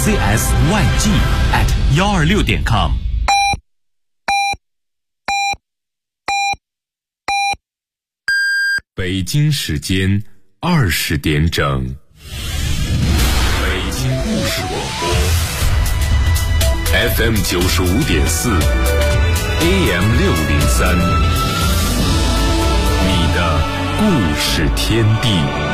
CSYG@126.com。北京时间20点整，北京故事广播 FM 95.4 AM 603，你的故事天地。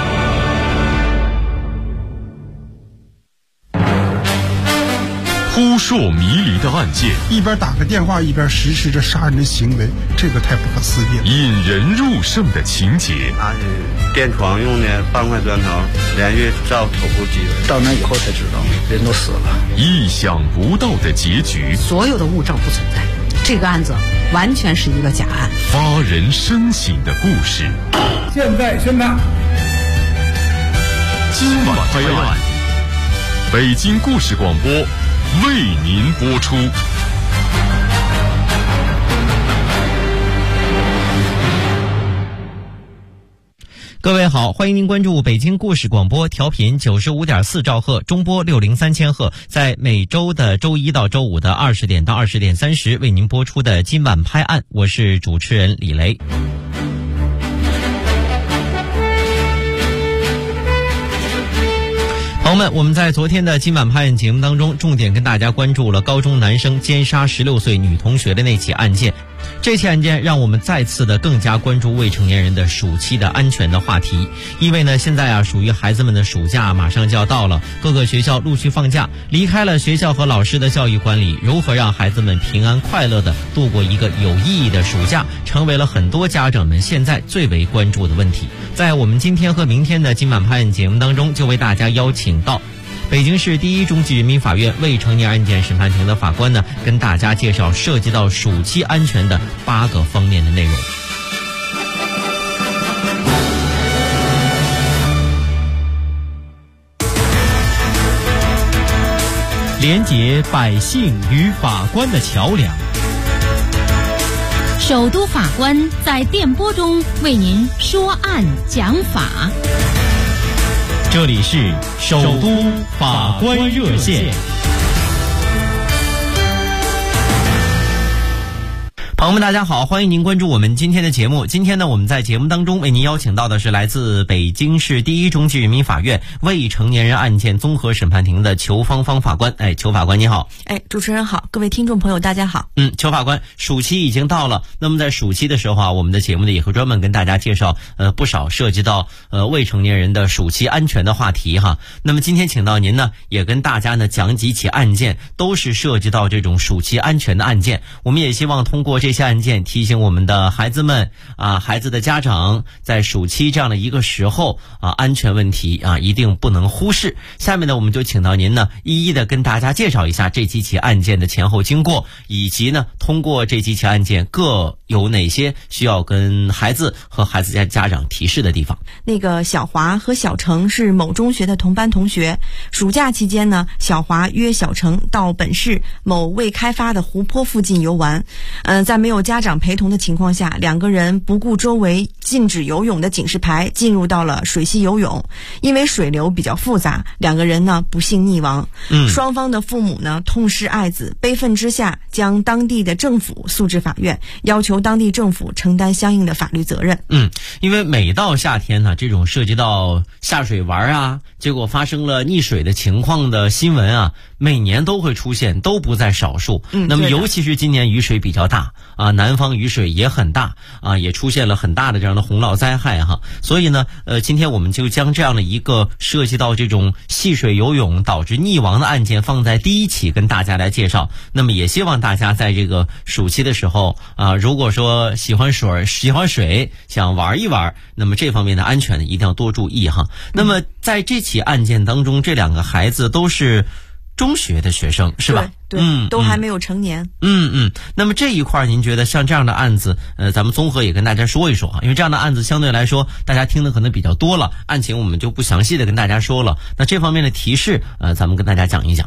扑朔迷离的案件， 一边打个电话一边实施着杀人的行为，这个太不可思议了。 引人入胜的情节， 拿是垫床用的半块砖头，连续照头部击的。 到那以后才知道，人都死了。 意想不到的结局， 所有的物证不存在，这个案子完全是一个假案。 发人深省的故事， 现在宣判， 今晚拍案，北京故事广播为您播出。 各位好，欢迎您关注北京故事广播，调频95.4兆赫，中波603千赫，在每周的周一到周五的20点到20点30为您播出的今晚拍案，我是主持人李雷。朋友们，我们在昨天的今晚拍案节目当中，重点跟大家关注了高中男生奸杀16岁女同学的那起案件。这起案件让我们再次的更加关注未成年人的暑期的安全的话题。因为呢，现在属于孩子们的暑假马上就要到了，各个学校陆续放假，离开了学校和老师的教育管理，如何让孩子们平安快乐的度过一个有意义的暑假，成为了很多家长们现在最为关注的问题。在我们今天和明天的今晚拍案节目当中，就为大家邀请到北京市第一中级人民法院未成年案件审判庭的法官呢，跟大家介绍涉及到暑期安全的8个方面的内容。连结百姓与法官的桥梁， 首都法官在电波中为您说案讲法。 这里是首都法官热线。朋友们大家好，欢迎您关注我们今天的节目。今天呢，我们在节目当中为您邀请到的是来自北京市第一中级人民法院未成年人案件综合审判庭的裘芳芳法官。裘法官你好。 主持人好，各位听众朋友大家好。 裘法官，暑期已经到了，那么在暑期的时候啊，我们的节目呢也会专门跟大家介绍不少涉及到未成年人的暑期安全的话题哈。那么今天请到您呢，也跟大家呢讲几起案件，都是涉及到这种暑期安全的案件。我们也希望通过这些案件提醒我们的孩子们啊，孩子的家长在暑期这样的一个时候啊，安全问题啊一定不能忽视。下面呢，我们就请到您呢，一一的跟大家介绍一下这几起案件的前后经过，以及呢，通过这几起案件各有哪些需要跟孩子和孩子家长提示的地方。 那个小华和小程是某中学的同班同学，暑假期间呢，小华约小程到本市某未开发的湖泊附近游玩。在没有家长陪同的情况下，两个人不顾周围禁止游泳的警示牌，进入到了水系游泳。因为水流比较复杂，两个人呢不幸溺亡。双方的父母呢痛失爱子，悲愤之下将当地的政府诉至法院，要求当地政府承担相应的法律责任。 因为每到夏天呢，这种涉及到下水玩啊，结果发生了溺水的情况的新闻啊，每年都会出现，都不在少数。那么尤其是今年雨水比较大啊，南方雨水也很大啊，也出现了很大的这样的洪涝灾害哈。所以呢，今天我们就将这样的一个涉及到这种戏水游泳导致溺亡的案件放在第一起跟大家来介绍。那么也希望大家在这个暑期的时候啊，如果说喜欢水，想玩一玩，那么这方面的安全呢一定要多注意哈。那么在这起案件当中，这两个孩子都是中学的学生是吧？ 对，都还没有成年。 那么这一块您觉得像这样的案子，咱们综合也跟大家说一说啊，因为这样的案子相对来说大家听的可能比较多了，案情我们就不详细的跟大家说了。那这方面的提示，咱们跟大家讲一讲。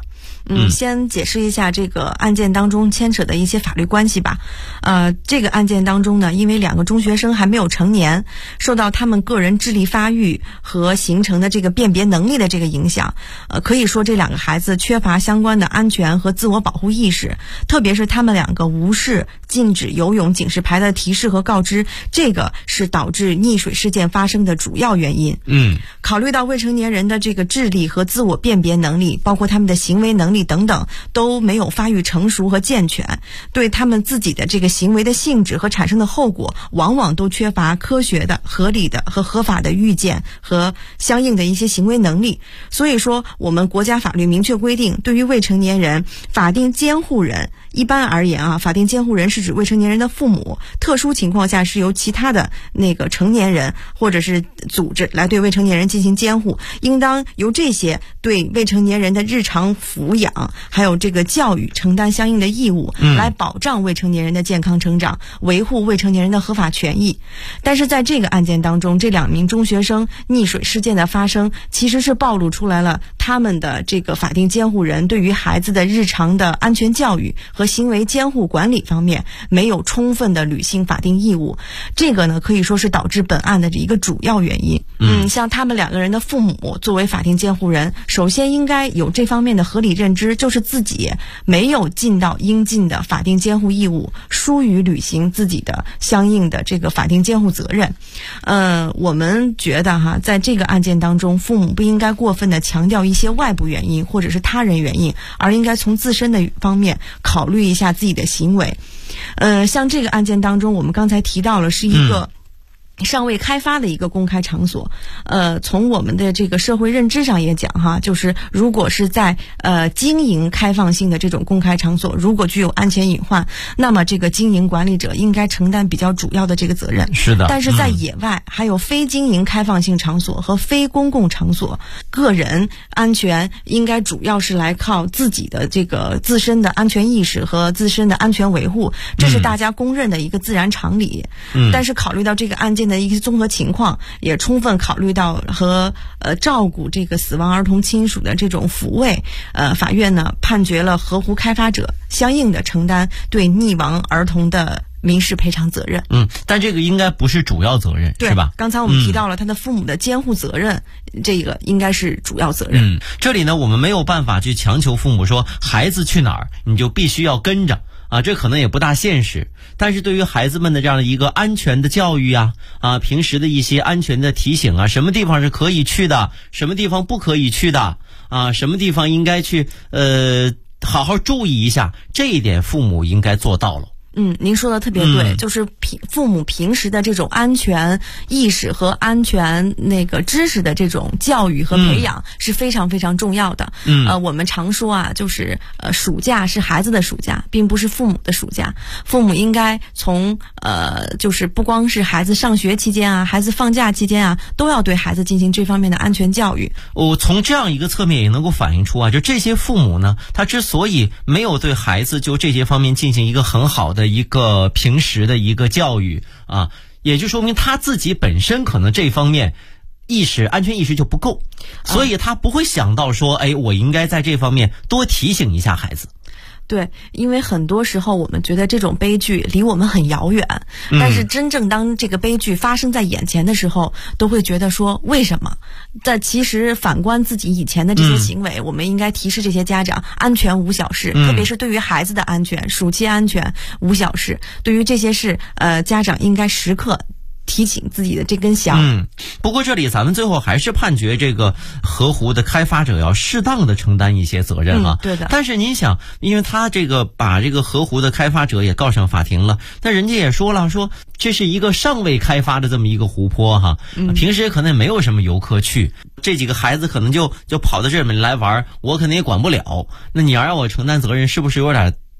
先解释一下这个案件当中牵扯的一些法律关系吧。这个案件当中呢，因为2个中学生还没有成年，受到他们个人智力发育和形成的这个辨别能力的这个影响，可以说这2个孩子缺乏相关的安全和自我保护意识，特别是他们2个无视禁止游泳警示牌的提示和告知，这个是导致溺水事件发生的主要原因。考虑到未成年人的这个智力和自我辨别能力，包括他们的行为能力等等都没有发育成熟和健全，对他们自己的这个行为的性质和产生的后果往往都缺乏科学的、合理的和合法的预见和相应的一些行为能力。所以说我们国家法律明确规定，对于未成年人，法定监护人，一般而言法定监护人是指未成年人的父母，特殊情况下是由其他的那个成年人或者是组织来对未成年人进行监护，应当由这些对未成年人的日常抚养还有这个教育承担相应的义务，来保障未成年人的健康成长，维护未成年人的合法权益。但是在这个案件当中，这2名中学生溺水事件的发生，其实是暴露出来了他们的这个法定监护人对于孩子的日常的安全教育和行为监护管理方面没有充分的履行法定义务，这个呢可以说是导致本案的一个主要原因。像他们2个人的父母作为法定监护人，首先应该有这方面的合理认知，就是自己没有尽到应尽的法定监护义务，疏于履行自己的相应的这个法定监护责任。我们觉得在这个案件当中，父母不应该过分的强调一些外部原因或者是他人原因，而应该从自身的方面考虑一下自己的行为。像这个案件当中，我们刚才提到了是一个尚未开发的一个公开场所。从我们的这个社会认知上也讲就是如果是在经营开放性的这种公开场所，如果具有安全隐患，那么这个经营管理者应该承担比较主要的这个责任。 是的。 但是在野外还有非经营开放性场所和非公共场所，个人安全应该主要是来靠自己的这个自身的安全意识和自身的安全维护，这是大家公认的一个自然常理。但是考虑到这个案件的一个综合情况，也充分考虑到和照顾这个死亡儿童亲属的这种抚慰，法院呢判决了河湖开发者相应的承担对溺亡儿童的民事赔偿责任。 但这个应该不是主要责任，是吧？ 刚才我们提到了他的父母的监护责任，这个应该是主要责任。 这里呢我们没有办法去强求父母说孩子去哪儿你就必须要跟着这可能也不大现实。但是对于孩子们的这样的一个安全的教育平时的一些安全的提醒什么地方是可以去的，什么地方不可以去的什么地方应该去好好注意一下，这一点父母应该做到了。 您说的特别对，就是父母平时的这种安全意识和安全那个知识的这种教育和培养是非常非常重要的。我们常说就是暑假是孩子的暑假，并不是父母的暑假。父母应该从就是不光是孩子上学期间孩子放假期间都要对孩子进行这方面的安全教育。 从这样一个侧面也能够反映出就这些父母呢，他之所以没有对孩子就这些方面进行一个很好的一个平时的一个教育也就说明他自己本身可能这方面安全意识就不够，所以他不会想到说我应该在这方面多提醒一下孩子。 对，因为很多时候我们觉得这种悲剧离我们很遥远，但是真正当这个悲剧发生在眼前的时候，都会觉得说为什么？但其实反观自己以前的这些行为，我们应该提示这些家长，安全无小事，特别是对于孩子的安全，暑期安全无小事。对于这些事，家长应该时刻提醒自己的这根弦。 不过这里咱们最后还是判决这个河湖的开发者要适当的承担一些责任对的。 但是您想，因为他这个把这个河湖的开发者也告上法庭了，但人家也说了，说这是一个尚未开发的这么一个湖泊平时可能也没有什么游客去，这几个孩子可能就跑到这里面来玩，我可能也管不了，那你要让我承担责任，是不是有点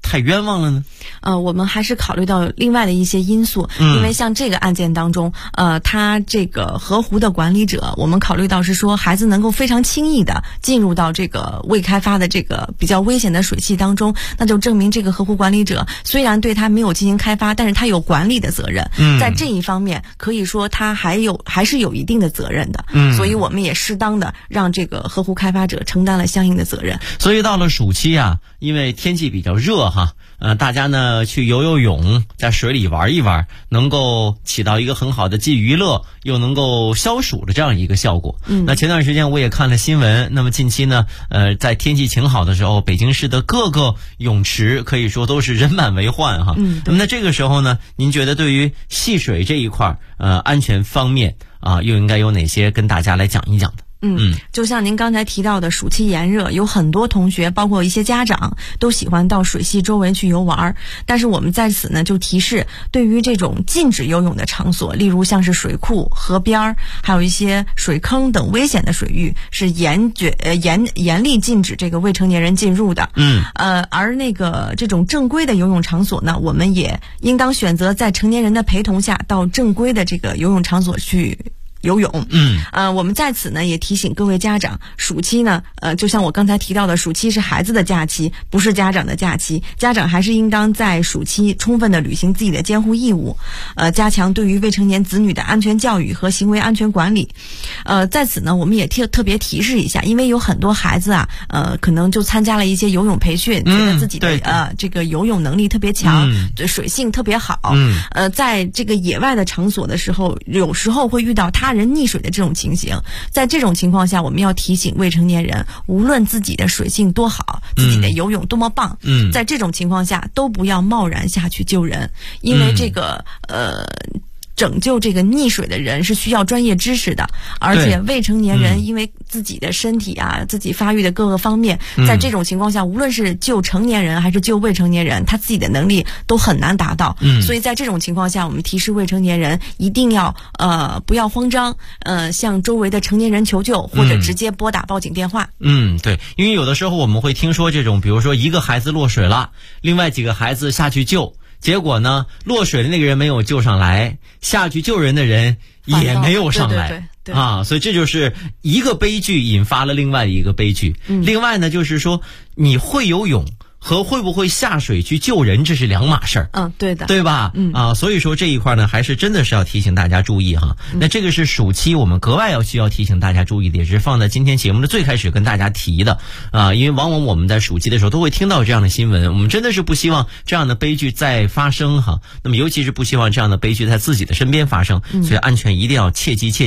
太冤枉了呢？ 我们还是考虑到另外的一些因素，因为像这个案件当中，他这个河湖的管理者，我们考虑到是说孩子能够非常轻易的进入到这个未开发的这个比较危险的水系当中，那就证明这个河湖管理者虽然对他没有进行开发，但是他有管理的责任，在这一方面可以说他还是有一定的责任的，所以我们也适当的让这个河湖开发者承担了相应的责任。 所以到了暑期啊，因为天气比较热哈，大家呢去游泳，在水里玩一玩，能够起到一个很好的既娱乐又能够消暑的这样一个效果。那前段时间我也看了新闻，那么近期呢，在天气晴好的时候，北京市的各个泳池可以说都是人满为患哈。那么在这个时候呢，您觉得对于戏水这一块安全方面又应该有哪些跟大家来讲一讲的？ 就像您刚才提到的，暑期炎热，有很多同学，包括一些家长，都喜欢到水系周围去游玩。但是我们在此呢，就提示，对于这种禁止游泳的场所，例如像是水库、河边，还有一些水坑等危险的水域，是严厉禁止这个未成年人进入的。而那个这种正规的游泳场所呢，我们也应当选择在成年人的陪同下，到正规的这个游泳场所去游泳。我们在此呢也提醒各位家长，暑期呢就像我刚才提到的，暑期是孩子的假期，不是家长的假期，家长还是应当在暑期充分的履行自己的监护义务，加强对于未成年子女的安全教育和行为安全管理。在此呢我们也特别提示一下，因为有很多孩子可能就参加了一些游泳培训，觉得自己的这个游泳能力特别强，水性特别好，在这个野外的场所的时候，有时候会遇到他人溺水的这种情形。在这种情况下，我们要提醒未成年人，无论自己的水性多好，自己的游泳多么棒，在这种情况下都不要贸然下去救人，因为这个拯救这个溺水的人是需要专业知识的，而且未成年人因为自己的身体自己发育的各个方面，在这种情况下，无论是救成年人还是救未成年人，他自己的能力都很难达到。所以在这种情况下，我们提示未成年人一定要不要慌张，向周围的成年人求救，或者直接拨打报警电话。 对，因为有的时候我们会听说这种，比如说一个孩子落水了，另外几个孩子下去救，结果呢，落水的那个人没有救上来，下去救人的人也没有上来。所以这就是一个悲剧引发了另外一个悲剧。另外呢，就是说你会游泳和会不会下水去救人，这是两码事儿。 对的， 对吧？所以说这一块呢，还是真的是要提醒大家注意哈。那这个是暑期我们格外需要提醒大家注意的，也是放在今天节目的最开始跟大家提的因为往往我们在暑期的时候都会听到这样的新闻，我们真的是不希望这样的悲剧再发生哈。那么尤其是不希望这样的悲剧在自己的身边发生，所以安全一定要切记。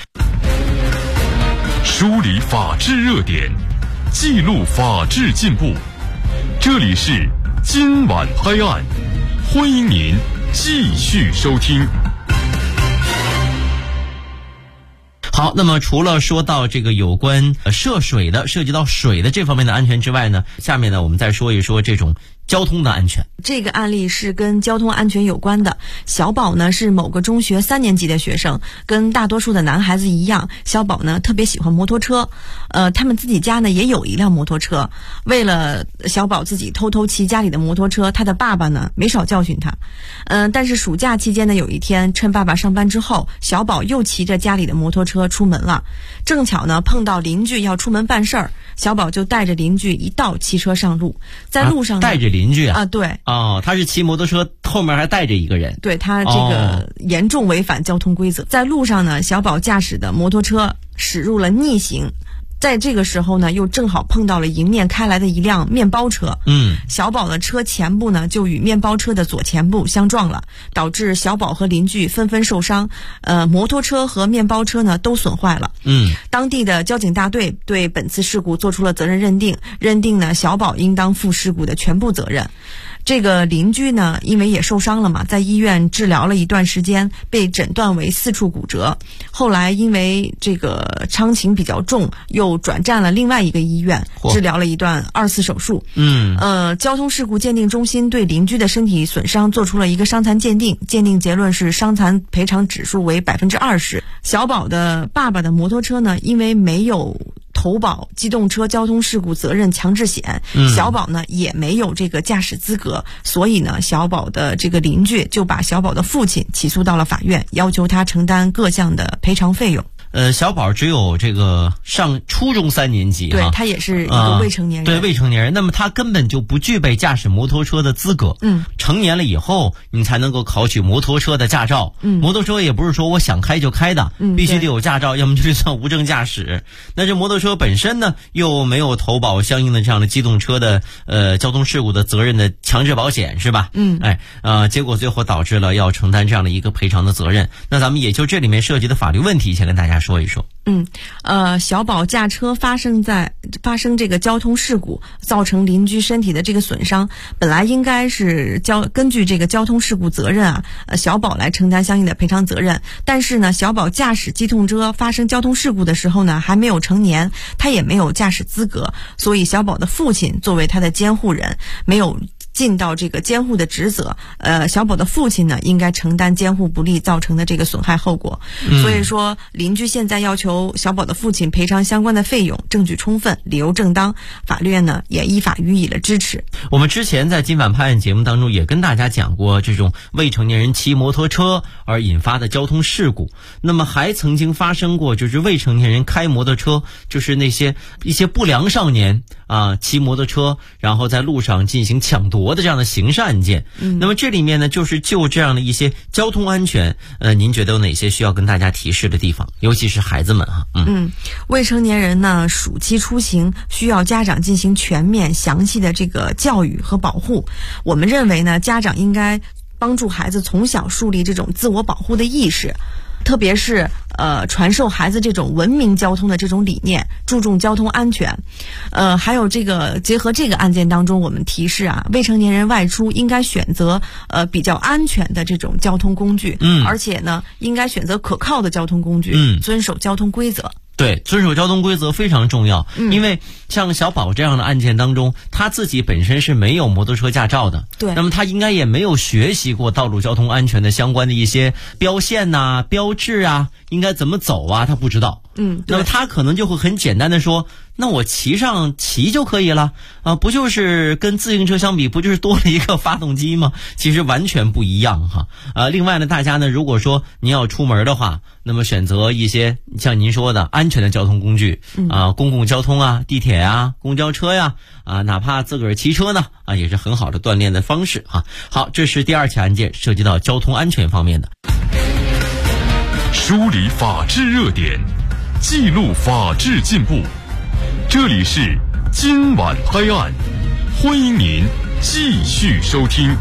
梳理法治热点，记录法治进步。这里是今晚拍案，欢迎您继续收听。 好，那么除了说到这个有关涉及到水的这方面的安全之外呢，下面呢我们再说一说这种交通的安全。 这个案例是跟交通安全有关的。小宝呢是某个中学3年级的学生，跟大多数的男孩子一样，小宝呢特别喜欢摩托车，他们自己家呢也有一辆摩托车。为了小宝自己偷偷骑家里的摩托车，他的爸爸呢没少教训他。但是暑假期间呢，有一天趁爸爸上班之后，小宝又骑着家里的摩托车出门了，正巧呢碰到邻居要出门办事儿，小宝就带着邻居一道骑车上路。在路上带着邻居对他是骑摩托车，后面还带着一个人。 对，他这个严重违反交通规则。在路上呢，小宝驾驶的摩托车驶入了逆行，在这个时候呢，又正好碰到了迎面开来的一辆面包车。小宝的车前部呢就与面包车的左前部相撞了，导致小宝和邻居纷纷受伤。摩托车和面包车呢都损坏了。当地的交警大队对本次事故做出了责任认定呢小宝应当负事故的全部责任。这个邻居呢，因为也受伤了嘛，在医院治疗了一段时间，被诊断为4处骨折。后来因为这个伤情比较重，又转战了另外一个医院，治疗了一段2次手术。交通事故鉴定中心对邻居的身体损伤做出了一个伤残鉴定，鉴定结论是伤残赔偿指数为20%。小宝的爸爸的摩托车呢，因为没有投保机动车交通事故责任强制险，小宝呢也没有这个驾驶资格，所以呢小宝的这个邻居就把小宝的父亲起诉到了法院，要求他承担各项的赔偿费用。 小宝只有这个上初中3年级， 对，他也是一个未成年人， 对，未成年人，那么他根本就不具备驾驶摩托车的资格。成年了以后，你才能够考取摩托车的驾照。摩托车也不是说我想开就开的，必须得有驾照，要么就是算无证驾驶。那这摩托车本身呢，又没有投保相应的这样的机动车的交通事故的责任的强制保险，是吧？结果最后导致了要承担这样的一个赔偿的责任。那咱们也就这里面涉及的法律问题，先跟大家说一说。 小宝驾车发生这个交通事故，造成邻居身体的这个损伤，本来应该是根据这个交通事故责任啊，小宝来承担相应的赔偿责任。但是呢，小宝驾驶机动车发生交通事故的时候呢，还没有成年，他也没有驾驶资格，所以小宝的父亲作为他的监护人，没有尽到这个监护的职责。小宝的父亲呢，应该承担监护不力造成的这个损害后果。所以说，邻居现在要求小宝的父亲赔偿相关的费用，证据充分，理由正当，法院呢也依法予以了支持。 我们之前在今晚拍案节目当中也跟大家讲过，这种未成年人骑摩托车而引发的交通事故，那么还曾经发生过就是未成年人开摩托车，就是那些一些不良少年骑摩托车然后在路上进行抢夺的这样的刑事案件。那么这里面呢，就是就这样的一些交通安全，您觉得有哪些需要跟大家提示的地方，尤其是孩子们未成年人呢，暑期出行需要家长进行全面详细的这个教育和保护。我们认为呢，家长应该帮助孩子从小树立这种自我保护的意识，特别是传授孩子这种文明交通的这种理念，注重交通安全。还有这个结合这个案件当中，我们提示未成年人外出应该选择比较安全的这种交通工具，而且呢，应该选择可靠的交通工具，遵守交通规则。 对，遵守交通规则非常重要。因为像小宝这样的案件当中，他自己本身是没有摩托车驾照的，对，那么他应该也没有学习过道路交通安全的相关的一些标线标志应该怎么走他不知道。那么他可能就会很简单的说，那我骑就可以了不就是跟自行车相比，不就是多了一个发动机吗？其实完全不一样另外呢，大家呢，如果说您要出门的话，那么选择一些像您说的安全的交通工具公共交通地铁公交车哪怕自个儿骑车呢也是很好的锻炼的方式好，这是第2起案件，涉及到交通安全方面的。 梳理法治热点，记录法治进步，这里是今晚拍案，欢迎您继续收听。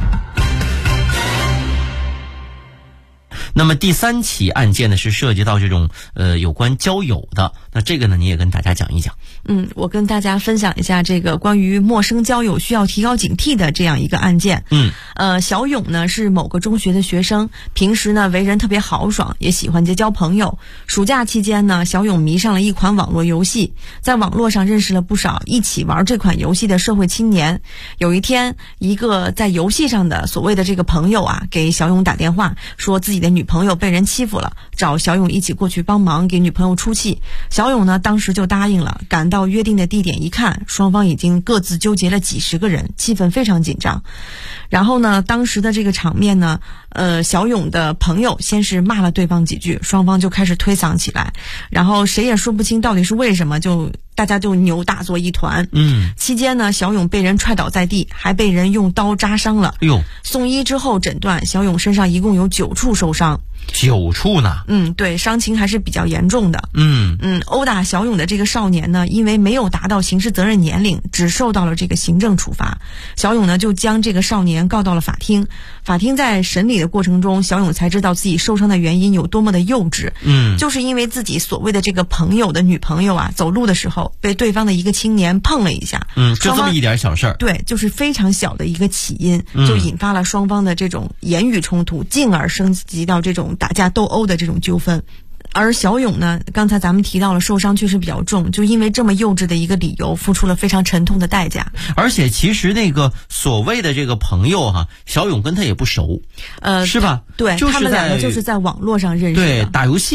那么第3起案件呢，是涉及到这种有关交友的，那这个呢，你也跟大家讲一讲。 我跟大家分享一下这个关于陌生交友需要提高警惕的这样一个案件。小勇呢是某个中学的学生，平时呢为人特别豪爽，也喜欢结交朋友。暑假期间呢，小勇迷上了一款网络游戏，在网络上认识了不少一起玩这款游戏的社会青年。有一天，一个在游戏上的所谓的这个朋友给小勇打电话，说自己的女朋友被人欺负了，找小勇一起过去帮忙给女朋友出气。小勇呢当时就答应了，赶到约定的地点一看，双方已经各自纠结了几十个人，气氛非常紧张。然后呢，当时的这个场面呢，小勇的朋友先是骂了对方几句，双方就开始推搡起来，然后谁也说不清到底是为什么，大家就扭打作一团。期间呢，小勇被人踹倒在地，还被人用刀扎伤了。送医之后诊断，小勇身上一共有9处受伤。 9处呢？ 对，伤情还是比较严重的。殴打小勇的这个少年呢，因为没有达到刑事责任年龄，只受到了这个行政处罚。小勇呢就将这个少年告到了法庭。法庭在审理的过程中，小勇才知道自己受伤的原因有多么的幼稚。就是因为自己所谓的这个朋友的女朋友走路的时候被对方的一个青年碰了一下。 就这么一点小事儿。 对，就是非常小的一个起因，就引发了双方的这种言语冲突，进而升级到这种打架斗殴的这种纠纷。而小勇呢，刚才咱们提到了受伤确实比较重，就因为这么幼稚的一个理由，付出了非常沉痛的代价。 而且其实那个所谓的这个朋友小勇跟他也不熟，是吧？ 对，他们两个就是在网络上认识的， 对，打游戏。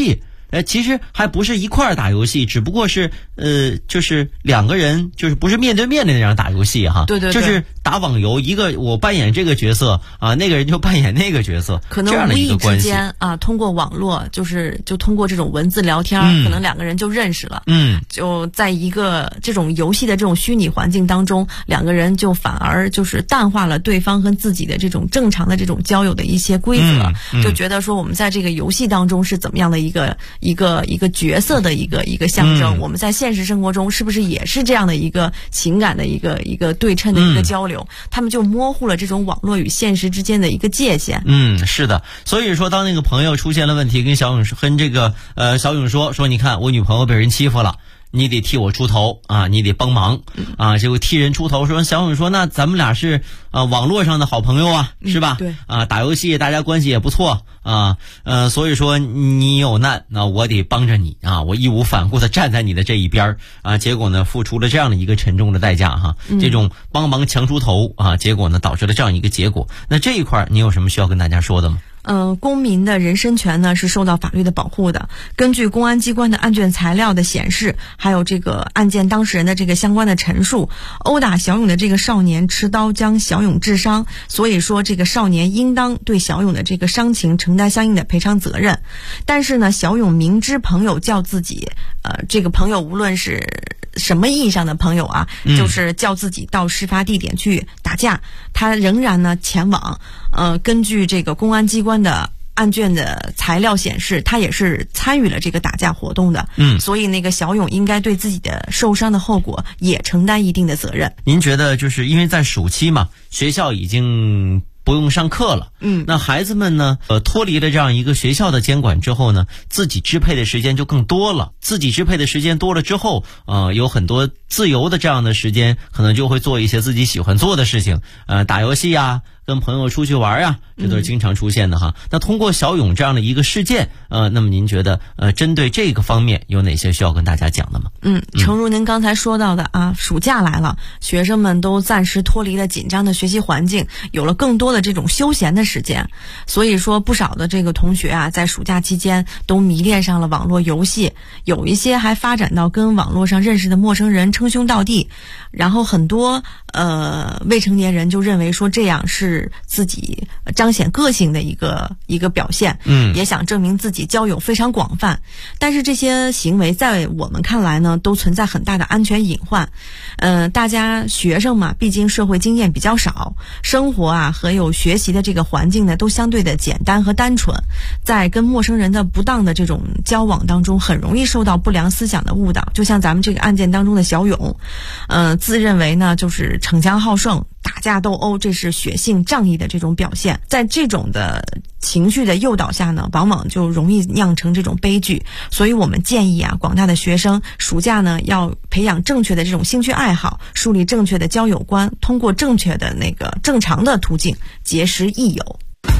其实还不是一块儿打游戏，只不过是就是两个人就是不是面对面的那样打游戏哈。 对， 就是打网游，一个我扮演这个角色啊，那个人就扮演那个角色， 可能无意之间啊，通过网络就通过这种文字聊天，可能两个人就认识了。就在一个这种游戏的这种虚拟环境当中，两个人就反而就是淡化了对方和自己的这种正常的这种交友的一些规则，就觉得说我们在这个游戏当中是怎么样的一个角色的一个象征，我们在现实生活中是不是也是这样的一个情感的一个对称的一个交流，他们就模糊了这种网络与现实之间的一个界限。 是的，所以说当那个朋友出现了问题，跟小勇说你看我女朋友被人欺负了，你得替我出头啊，你得帮忙啊。结果替人出头，小勇说那咱们俩是网络上的好朋友啊，是吧？ 对啊，打游戏大家关系也不错啊，所以说你有难，那我得帮着你啊，我义无反顾的站在你的这一边啊。结果呢，付出了这样的一个沉重的代价哈，这种帮忙强出头啊，结果呢导致了这样一个结果。那这一块你有什么需要跟大家说的吗？ 公民的人身权呢是受到法律的保护的。根据公安机关的案卷材料的显示，还有这个案件当事人的这个相关的陈述，殴打小勇的这个少年持刀将小勇致伤，所以说这个少年应当对小勇的这个伤情承担相应的赔偿责任。但是呢，小勇明知朋友叫自己，这个朋友无论是什么意义上的朋友啊，就是叫自己到事发地点去打架，他仍然呢前往。根据这个公安机关的案卷的材料显示，他也是参与了这个打架活动的。所以那个小勇应该对自己的受伤的后果也承担一定的责任。 您觉得就是因为在暑期嘛，学校已经不用上课了，那孩子们呢，脱离了这样一个学校的监管之后呢，自己支配的时间就更多了。自己支配的时间多了之后，有很多自由的这样的时间，可能就会做一些自己喜欢做的事情，打游戏啊，跟朋友出去玩啊，这都是经常出现的哈。那通过小勇这样的一个事件，那么您觉得针对这个方面有哪些需要跟大家讲的吗？ 诚如您刚才说到的啊，暑假来了，学生们都暂时脱离了紧张的学习环境，有了更多的这种休闲的时间。所以说不少的这个同学啊，在暑假期间都迷恋上了网络游戏，有一些还发展到跟网络上认识的陌生人称兄道弟，然后很多未成年人就认为说这样是自己彰显个性的一个表现，也想证明自己交友非常广泛。但是这些行为在我们看来呢，都存在很大的安全隐患。大家学生嘛，毕竟社会经验比较少，生活啊和有学习的这个环境呢都相对的简单和单纯，在跟陌生人的不当的这种交往当中，很容易受到不良思想的误导。就像咱们这个案件当中的小勇，自认为呢就是逞强好胜，打架斗殴，这是血性仗义的这种表现。在这种的情绪的诱导下呢，往往就容易酿成这种悲剧。所以我们建议啊，广大的学生暑假呢要培养正确的这种兴趣爱好，树立正确的交友观，通过正确的那个正常的途径结识益友。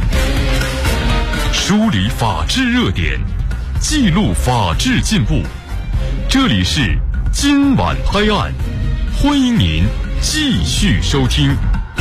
梳理法治热点，记录法治进步。这里是今晚拍案，欢迎您继续收听。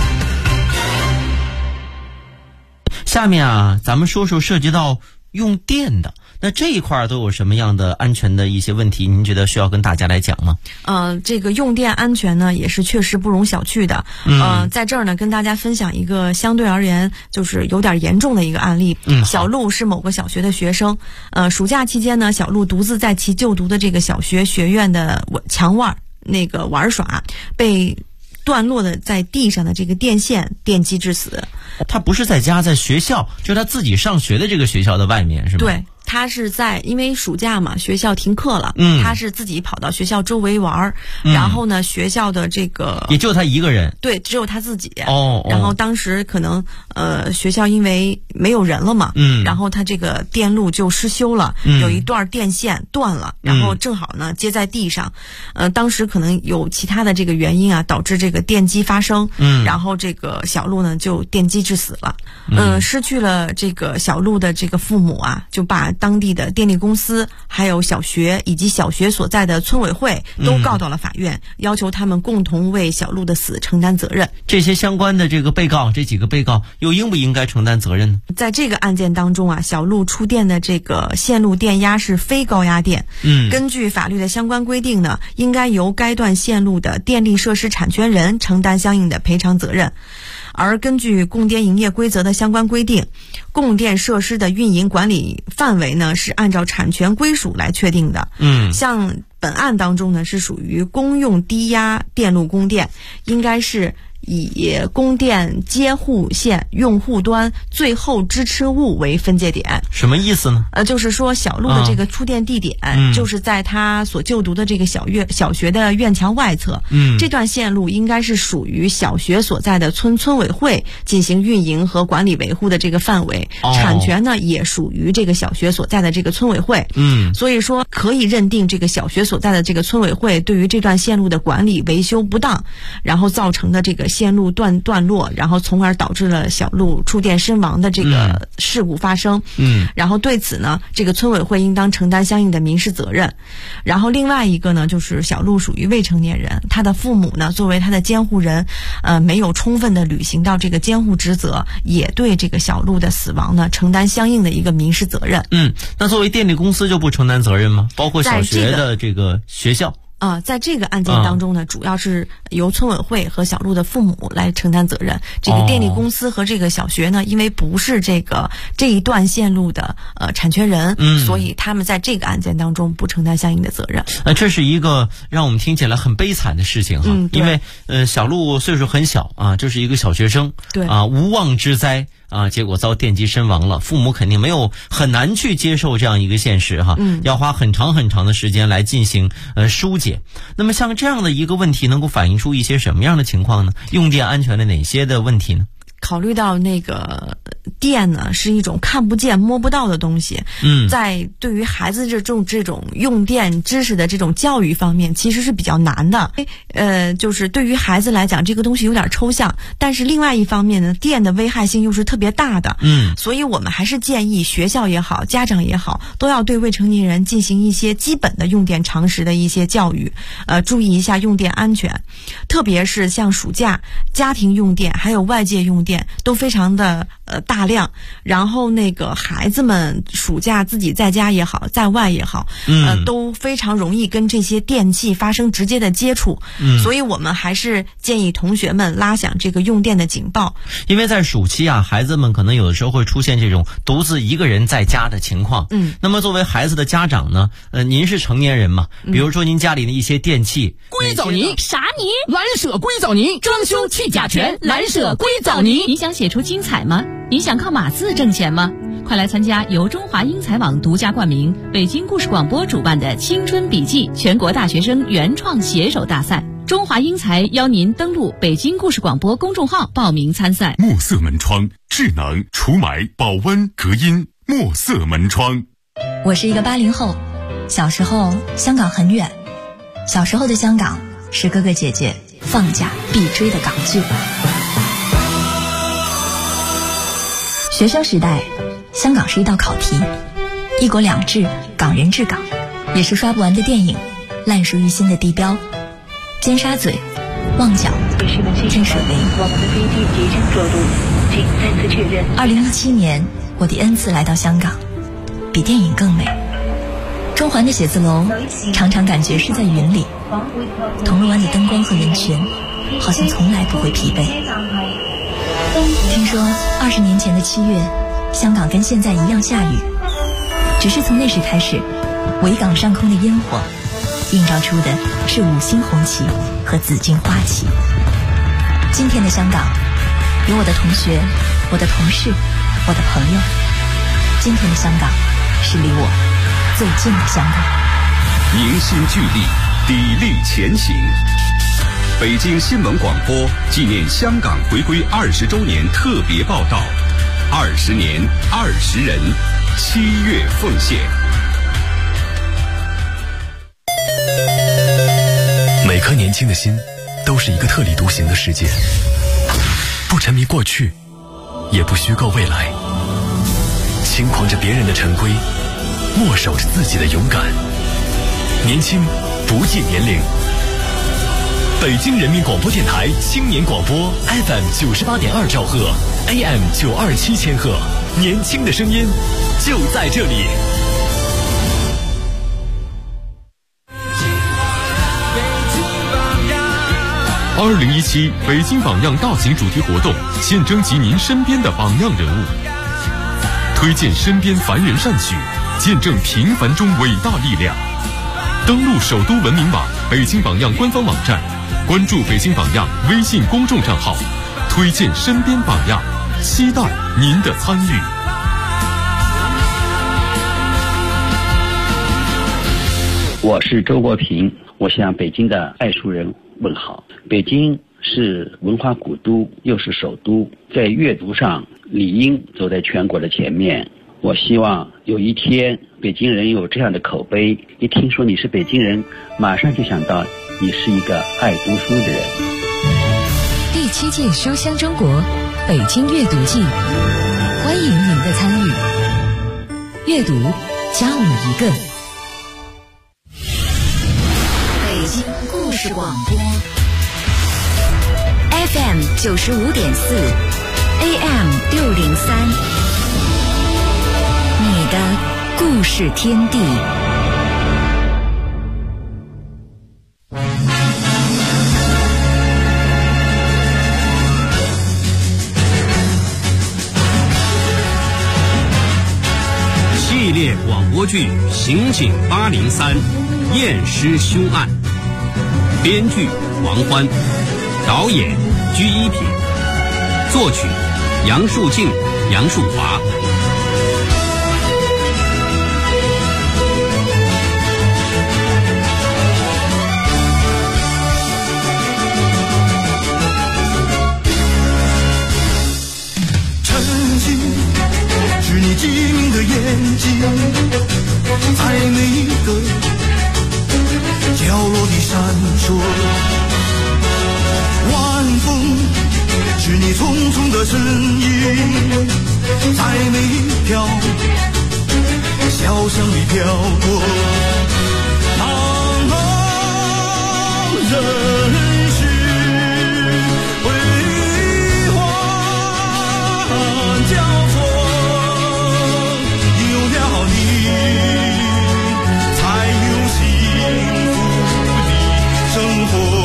下面啊，咱们说说涉及到用电的，那这一块都有什么样的安全的一些问题？您觉得需要跟大家来讲吗？ 这个用电安全呢，也是确实不容小觑的。在这儿呢，跟大家分享一个相对而言就是有点严重的一个案例。小陆是某个小学的学生，暑假期间呢，小陆独自在其就读的这个小学学院的墙外那个玩耍，被断落的在地上的这个电线电击致死。 他不是在家，在学校，就是他自己上学的这个学校的外面，是吗？ 对。他是在因为暑假嘛，学校停课了，他是自己跑到学校周围玩，然后呢，学校的这个也就他一个人， 对，只有他自己。然后当时可能学校因为没有人了嘛，然后他这个电路就失修了，有一段电线断了，然后正好呢接在地上，当时可能有其他的这个原因啊，导致这个电击发生，然后这个小陆呢就电击致死了。失去了这个小陆的这个父母啊，就把当地的电力公司还有小学以及小学所在的村委会都告到了法院，要求他们共同为小陆的死承担责任。 这些相关的这个被告，这几个被告又路应不应该承担责任呢？ 在这个案件当中啊，小路出电的这个线路电压是非高压电。根据法律的相关规定呢，应该由该段线路的电力设施产权人承担相应的赔偿责任。而根据供电营业规则的相关规定，供电设施的运营管理范围呢是按照产权归属来确定的。像本案当中呢是属于公用低压电路供电，应该是以供电接户线用户端最后支持物为分界点。 什么意思呢？ 就是说小路的这个出电地点，就是在他所就读的这个小学的院墙外侧。这段线路应该是属于小学所在的村委会进行运营和管理维护的这个范围，产权呢也属于这个小学所在的这个村委会。所以说可以认定这个小学所在的这个村委会对于这段线路的管理维修不当，然后造成的这个线路段落，然后从而导致了小路触电身亡的这个事故发生。然后对此呢，这个村委会应当承担相应的民事责任。然后另外一个呢，就是小路属于未成年人，他的父母呢作为他的监护人，没有充分的履行到这个监护职责，也对这个小路的死亡呢承担相应的一个民事责任。 那作为电力公司就不承担责任吗？包括小学的这个学校？ 在这个案件当中呢，主要是由村委会和小路的父母来承担责任。这个电力公司和这个小学呢，因为不是这一段线路的产权人，所以他们在这个案件当中不承担相应的责任。 这是一个让我们听起来很悲惨的事情哈，因为小路岁数很小啊，就是一个小学生，对啊，无妄之灾。结果遭电击身亡了，父母肯定很难去接受这样一个现实哈，要花很长很长的时间来进行疏解。那么像这样的一个问题，能够反映出一些什么样的情况呢？用电安全的哪些的问题呢？ 考虑到那个电呢是一种看不见摸不到的东西，在对于孩子这种用电知识的这种教育方面其实是比较难的。就是对于孩子来讲这个东西有点抽象，但是另外一方面呢，电的危害性又是特别大的。所以我们还是建议学校也好，家长也好，都要对未成年人进行一些基本的用电常识的一些教育，注意一下用电安全。特别是像暑假家庭用电还有外界用电都非常的大量，然后那个孩子们暑假自己在家也好，在外也好，都非常容易跟这些电器发生直接的接触。所以我们还是建议同学们拉响这个用电的警报。 因为在暑期啊，孩子们可能有的时候会出现这种独自一个人在家的情况。那么作为孩子的家长呢，您是成年人嘛，比如说您家里的一些电器， 硅藻泥啥泥？蓝舍硅藻泥，装修去甲醛，蓝舍硅藻泥。 你想写出精彩吗？你想靠码字挣钱吗？快来参加由中华英才网独家冠名、北京故事广播主办的青春笔记全国大学生原创写手大赛。中华英才邀您登录北京故事广播公众号报名参赛。 墨色门窗，智能除霾、保温、隔音。墨色门窗。 我是一个80后，小时候香港很远，小时候的香港是哥哥姐姐放假必追的港剧。学生时代，香港是一道考题，一国两制，港人治港，也是刷不完的电影，烂熟于心的地标，尖沙咀、旺角、天水围。我们的飞机即将着陆，请再次确认。2017年，我第N次来到香港，比电影更美。中环的写字楼常常感觉是在云里，铜锣湾的灯光和人群好像从来不会疲惫。听说20年前的7月，香港跟现在一样下雨，只是从那时开始，维港上空的烟火映照出的是5星红旗和紫荆花旗。今天的香港，有我的同学，我的同事，我的朋友。今天的香港，是离我最近的香港。 凝心聚力，砥砺前行。北京新闻广播纪念香港回归20周年特别报道：20年20人，7月奉献。 每颗年轻的心都是一个特立独行的世界，不沉迷过去，也不虚构未来，轻狂着别人的陈规，默守着自己的勇敢。年轻不计年龄， 北京人民广播电台青年广播 FM 98.2兆赫 AM 927千赫，年轻的声音就在这里。 2017北京榜样大型主题活动，现征集您身边的榜样人物，推荐身边凡人善举，见证平凡中伟大力量。登录首都文明网北京榜样官方网站，关注北京榜样微信公众账号，推荐身边榜样，期待您的参与。 我是周国平，我向北京的爱书人问好。北京是文化古都，又是首都，在阅读上理应走在全国的前面。我希望有一天北京人有这样的口碑，一听说你是北京人，马上就想到你是一个爱读书的人。 第7届书香中国北京阅读季，欢迎您的参与。阅读加我们一个。 北京故事广播 FM 95.4 AM 603，你的故事天地。 系列广播剧《刑警803》验尸凶案，编剧王欢，导演居一品，作曲杨树静、杨树华。 晨曦是你机敏的眼睛，在每一个角落里闪烁。晚风是你匆匆的身影，在每一条小巷里飘过。茫茫人世辉煌交错，有了你才有幸福的生活。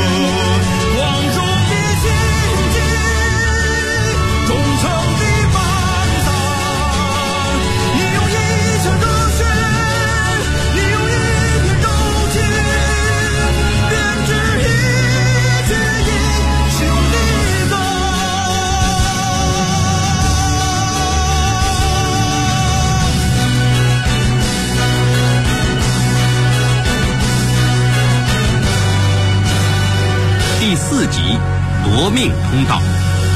第4集夺命通道。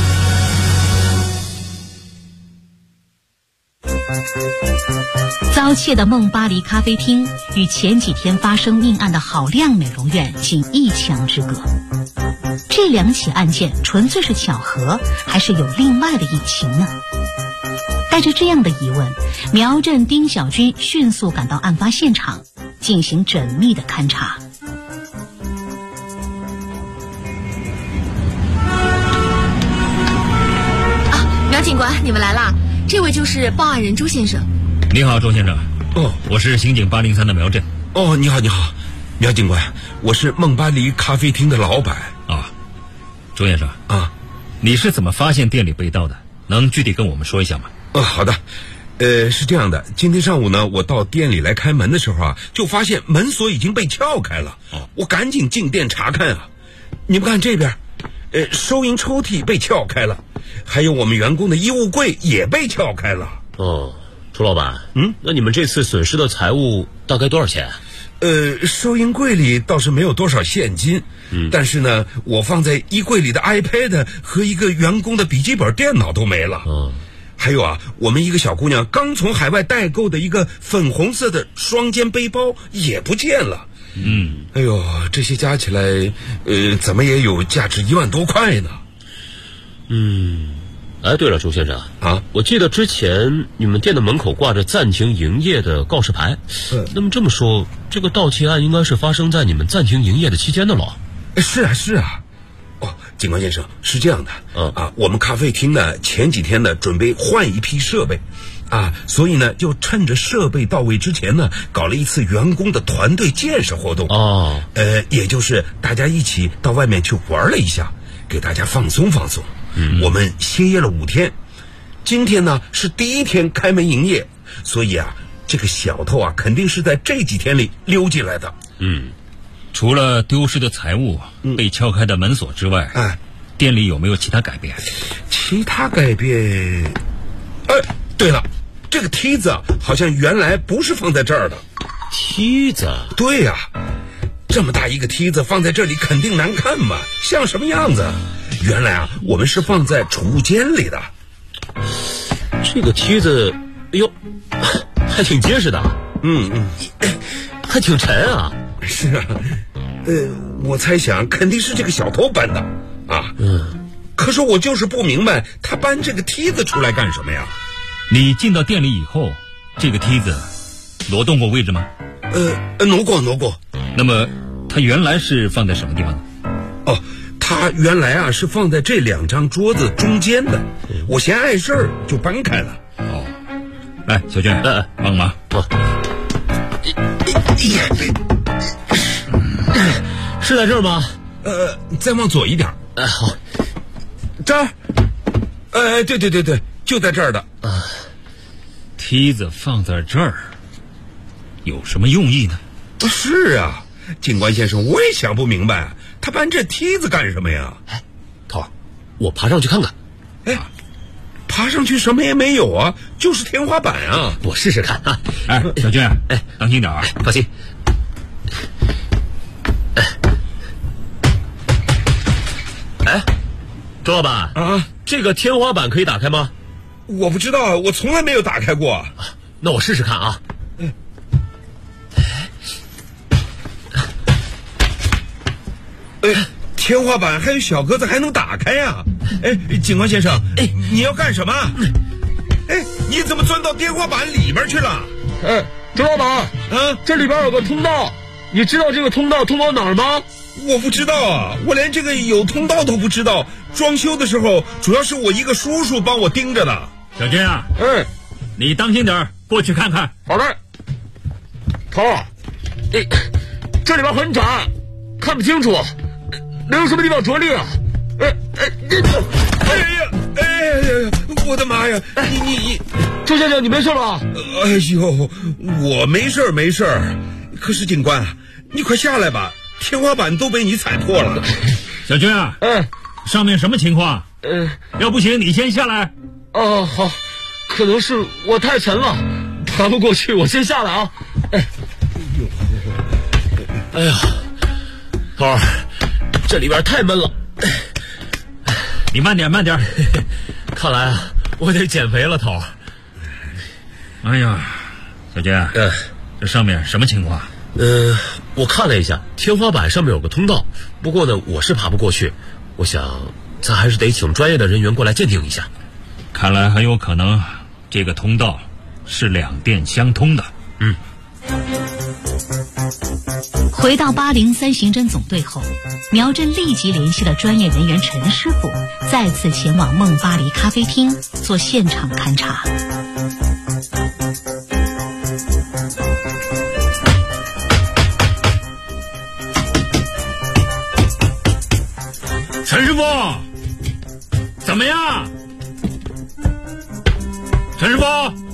遭窃的梦巴黎咖啡厅与前几天发生命案的郝亮美容院仅1墙之隔，这2起案件纯粹是巧合，还是有另外的隐情呢？带着这样的疑问，苗振、丁小军迅速赶到案发现场，进行缜密的勘查。 苗警官，你们来啦！这位就是报案人周先生。 你好，周先生。哦，我是刑警803的苗振。 哦，你好，你好，苗警官，我是梦巴黎咖啡厅的老板。 啊，周先生啊，你是怎么发现店里被盗的？能具体跟我们说一下吗？ 好的。是这样的，今天上午呢，我到店里来开门的时候啊，就发现门锁已经被撬开了。我赶紧进店查看啊。你们看这边，收银抽屉被撬开了，还有我们员工的衣物柜也被撬开了。 哦，朱老板，那你们这次损失的财物大概多少钱？ 收银柜里倒是没有多少现金，但是呢，我放在衣柜里的 iPad 和一个员工的笔记本电脑都没了。还有啊，我们一个小姑娘刚从海外代购的一个粉红色的双肩背包也不见了。哎呦，这些加起来，怎么也有价值1万多块呢。 哎，对了，周先生啊，我记得之前你们店的门口挂着暂停营业的告示牌。那么这么说，这个盗窃案应该是发生在你们暂停营业的期间的了。 是啊是啊。哦，警官先生，是这样的，我们咖啡厅呢前几天呢准备换一批设备，所以呢就趁着设备到位之前呢，搞了一次员工的团队建设活动。也就是大家一起到外面去玩了一下，给大家放松放松。我们歇业了5天，今天呢是第1天开门营业，所以这个小偷肯定是在这几天里溜进来的。 除了丢失的财物、被敲开的门锁之外，店里有没有其他改变？ 其他改变？对了，这个梯子好像原来不是放在这儿的。 梯子？ 对呀，这么大一个梯子放在这里肯定难看嘛，像什么样子？原来我们是放在储物间里的。 这个梯子，哎呦，还挺结实的。还挺沉啊。 是啊，我猜想肯定是这个小偷搬的可是我就是不明白，他搬这个梯子出来干什么呀？ 你进到店里以后，这个梯子挪动过位置吗？ 挪过。 那么它原来是放在什么地方？ 它原来是放在这2张桌子中间的，我嫌碍事儿就搬开了。 来，小娟，帮忙。 是在这儿吗？ 再往左一点。 好， 这儿。对，就在这儿的。 梯子放在这儿，有什么用意呢？ 是啊，警官先生，我也想不明白，他搬这梯子干什么呀？ 头儿，我爬上去看看。 爬上去什么也没有啊，就是天花板啊。 我试试看啊。 小娟，当心点啊。 放心。周老板这个天花板可以打开吗？ 我不知道，我从来没有打开过。 那我试试看啊。 天花板还有小格子还能打开呀？警官先生，你要干什么？你怎么钻到天花板里面去了？ 周老板，这里边有个通道，你知道这个通道通往哪儿吗？ 我不知道我连这个有通道都不知道。装修的时候，主要是我一个叔叔帮我盯着的。 小军你当心点，过去看看。 好的。头儿，这里边很窄，看不清楚，没有什么地方着力啊。 我的妈呀！你， 周先生，你没事吧？ 我没事。可是警官，你快下来吧，天花板都被你踩破了。 小军上面什么情况？要不行你先下来。 好，可能是我太沉了，爬不过去，我先下来啊。 哎呀，头儿，这里边太闷了。 你慢点。 看来我得减肥了，头儿。 哎呀，小军，这上面什么情况？ 我看了一下，天花板上面有个通道，不过呢，我是爬不过去。我想，咱还是得请专业的人员过来鉴定一下。 看来很有可能，这个通道是2店相通的。 回到803刑侦总队后，苗侦立即联系了专业人员陈师傅，再次前往梦巴黎咖啡厅做现场勘查。 陈师傅，怎么样？陈师傅，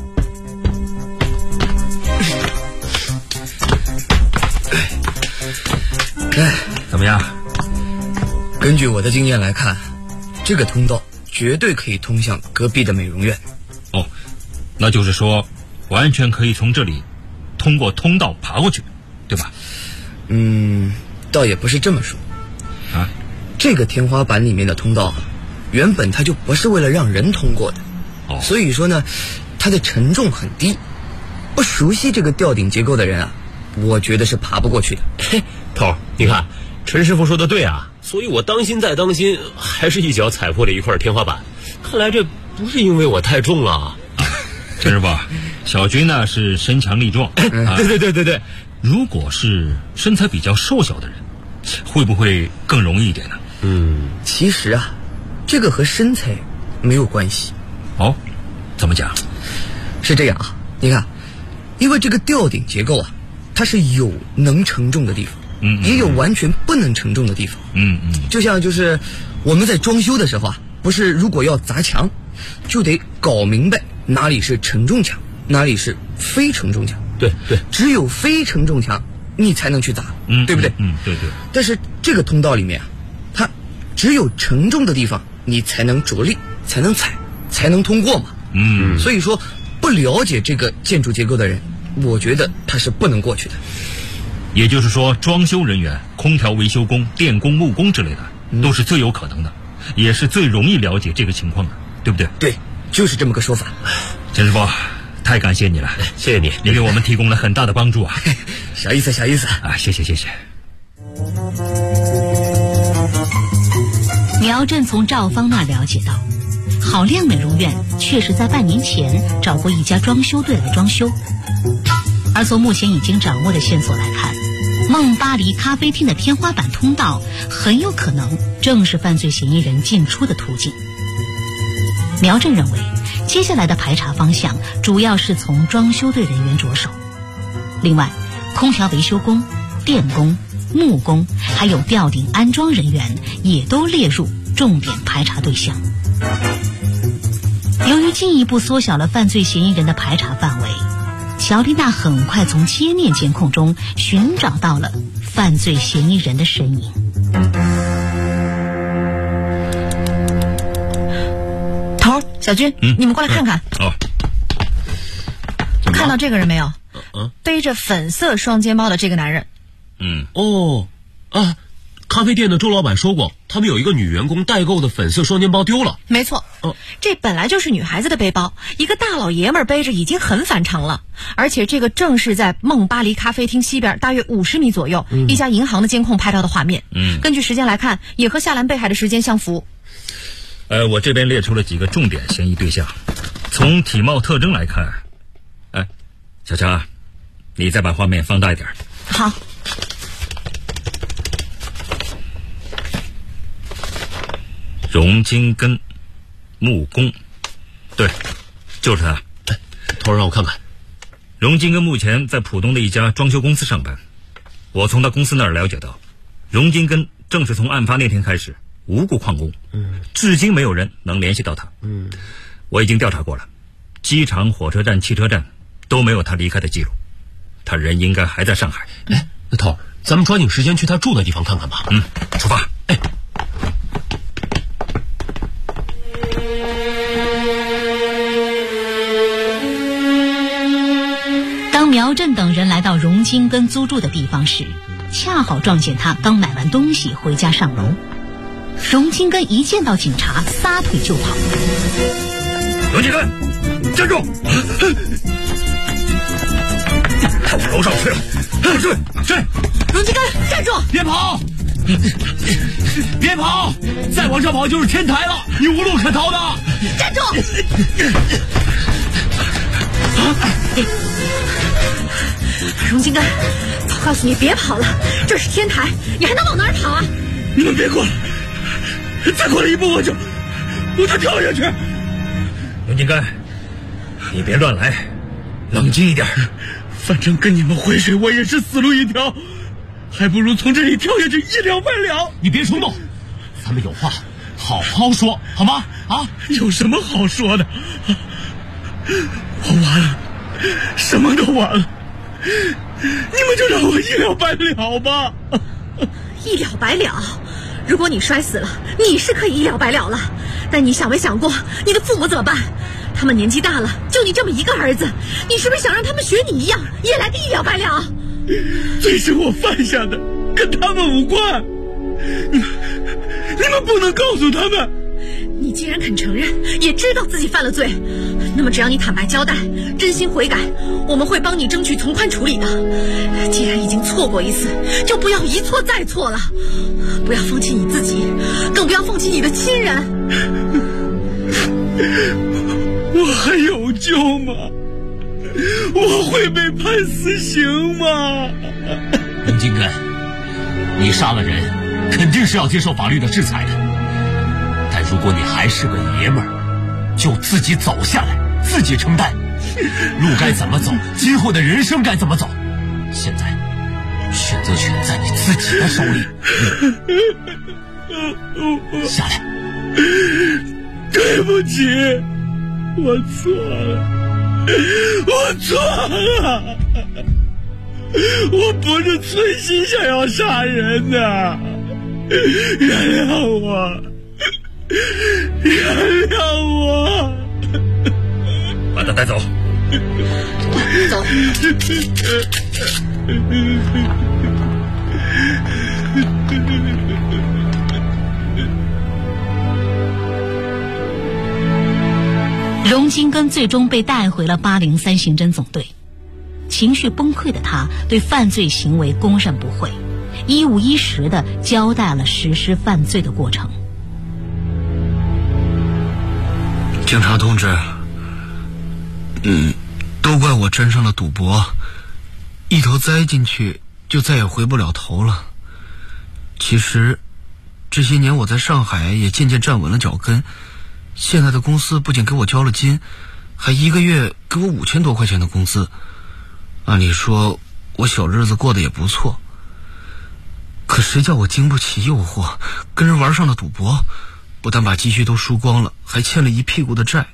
怎么样？ 根据我的经验来看，这个通道绝对可以通向隔壁的美容院。 那就是说，完全可以从这里通过通道爬过去，对吧？ 倒也不是这么说。这个天花板里面的通道原本它就不是为了让人通过的，所以说呢，它的承重很低，不熟悉这个吊顶结构的人我觉得是爬不过去的。 头儿，你看陈师傅说的对啊，所以我当心再当心，还是一脚踩破了一块天花板。看来这不是因为我太重了。 陈师傅，小军呢是身强力壮， 对， 如果是身材比较瘦小的人， 会不会更容易一点呢？ 其实啊，这个和身材没有关系。 哦，怎么讲？ 是这样啊，你看，因为这个吊顶结构啊，它是有能承重的地方，也有完全不能承重的地方。就像就是我们在装修的时候啊，不是如果要砸墙，就得搞明白哪里是承重墙，哪里是非承重墙。 对， 只有非承重墙你才能去砸，对不对？ 对。 但是这个通道里面啊，它只有承重的地方你才能着力，才能踩，才能通过嘛。所以说不了解这个建筑结构的人，我觉得他是不能过去的。 也就是说，装修人员、空调维修工、电工、木工之类的，都是最有可能的，也是最容易了解这个情况的，对不对？ 对，就是这么个说法。 陈师傅，太感谢你了， 谢谢你， 你给我们提供了很大的帮助啊！ 啥意思啊！谢谢。 苗振从赵芳那了解到，好亮美容院确实在半年前找过一家装修队来装修，而从目前已经掌握的线索来看，梦巴黎咖啡厅的天花板通道很有可能正是犯罪嫌疑人进出的途径。苗振认为，接下来的排查方向主要是从装修队人员着手，另外空调维修工、电工、木工还有吊顶安装人员也都列入重点排查对象。由于进一步缩小了犯罪嫌疑人的排查范围，乔丽娜很快从街面监控中寻找到了犯罪嫌疑人的身影。 头儿，小军，你们过来看看。看到这个人没有？背着粉色双肩包的这个男人。 咖啡店的周老板说过，他们有一个女员工代购的粉色双肩包丢了。 没错，这本来就是女孩子的背包，一个大老爷们儿背着已经很反常了。而且这个正是在梦巴黎咖啡厅西边大约50米左右，一家银行的监控拍到的画面。根据时间来看，也和夏兰被害的时间相符。 我这边列出了几个重点嫌疑对象，从体貌特征来看，小强，你再把画面放大一点。 好。 荣金根，木工，对，就是他。 头儿让我看看。 荣金根目前在浦东的一家装修公司上班，我从他公司那儿了解到，荣金根正是从案发那天开始无故旷工，至今没有人能联系到他。我已经调查过了，机场、火车站、汽车站都没有他离开的记录，他人应该还在上海。 那头儿，咱们抓紧时间去他住的地方看看吧。 出发。 当苗振等人来到荣金根租住的地方时，恰好撞见他刚买完东西回家上楼。荣金根一见到警察，撒腿就跑。 荣金根，站住！他往楼上去了，追！ 荣金根，站住！ 别跑！别跑！再往上跑就是天台了，你无路可逃的！ 站住！荣金根，我告诉你别跑了，这是天台，你还能往哪儿跑啊？ 你们别过了，再过了一步我就跳下去。 荣金根，你别乱来，冷静一点。 反正跟你们回水我也是死路一条，还不如从这里跳下去一了百了。 你别冲动，咱们有话好好说，好吗？ 有什么好说的？我完了，什么都完了，你们就让我一了百了吧。 一了百了？如果你摔死了，你是可以一了百了了，但你想没想过你的父母怎么办？他们年纪大了，就你这么一个儿子，你是不是想让他们学你一样，也来个一了百了？ 罪是我犯下的，跟他们无关。你们不能告诉他们。 你既然肯承认，也知道自己犯了罪，那么只要你坦白交代，真心悔改，我们会帮你争取从宽处理的。既然已经错过一次，就不要一错再错了，不要放弃你自己，更不要放弃你的亲人。 我还有救吗？我会被判死刑吗？ 荣金根， 你杀了人，肯定是要接受法律的制裁的。但如果你还是个爷们儿，就自己走下来，自己承担。路该怎么走，今后的人生该怎么走，现在选择权在你自己的手里。下来。 对不起，我错了，我错了，我不是存心想要杀人的，原谅我，原谅我。 把他带走。 走。 荣金根最终被带回了803刑侦总队，情绪崩溃的他对犯罪行为供认不讳，一五一十地交代了实施犯罪的过程。 警察同志，都怪我沾上了赌博，一头栽进去就再也回不了头了。其实这些年我在上海也渐渐站稳了脚跟，现在的公司不仅给我交了金，还一个月给我5000多块钱的工资。按理说我小日子过得也不错，可谁叫我经不起诱惑，跟人玩上了赌博，不但把积蓄都输光了，还欠了一屁股的债。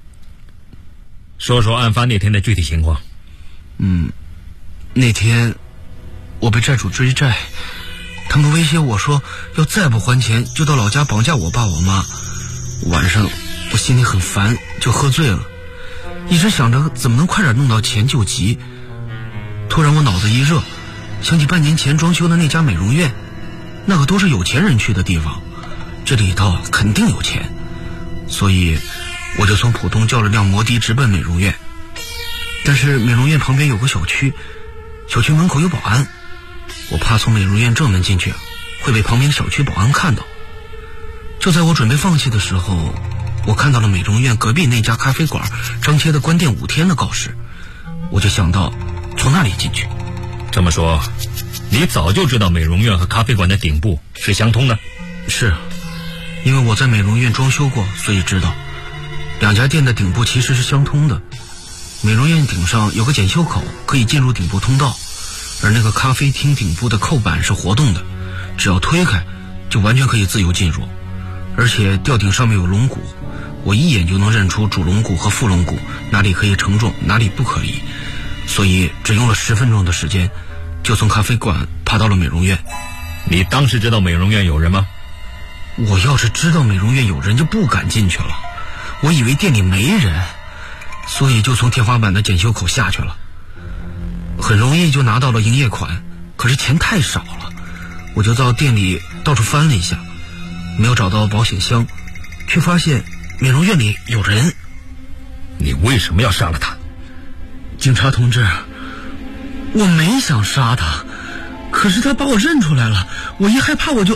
说说案发那天的具体情况。 那天我被债主追债，他们威胁我说要再不还钱就到老家绑架我爸我妈。晚上我心里很烦，就喝醉了，一直想着怎么能快点弄到钱救急。突然我脑子一热，想起半年前装修的那家美容院，那个都是有钱人去的地方，这里头肯定有钱，所以我就从浦东叫了辆摩的直奔美容院。但是美容院旁边有个小区，小区门口有保安，我怕从美容院正门进去会被旁边小区保安看到。就在我准备放弃的时候，我看到了美容院隔壁那家咖啡馆张贴的关店5天的告示，我就想到从那里进去。 这么说，你早就知道美容院和咖啡馆的顶部是相通的？ 是，因为我在美容院装修过，所以知道两家店的顶部其实是相通的。美容院顶上有个检修口，可以进入顶部通道，而那个咖啡厅顶部的扣板是活动的，只要推开就完全可以自由进入。而且吊顶上面有龙骨，我一眼就能认出主龙骨和副龙骨哪里可以承重，哪里不可以，所以只用了10分钟的时间就从咖啡馆爬到了美容院。 你当时知道美容院有人吗？ 我要是知道美容院有人就不敢进去了，我以为店里没人，所以就从天花板的检修口下去了。很容易就拿到了营业款，可是钱太少了，我就到店里到处翻了一下，没有找到保险箱，却发现美容院里有人。 你为什么要杀了他？ 警察同志，我没想杀他，可是他把我认出来了，我一害怕我就……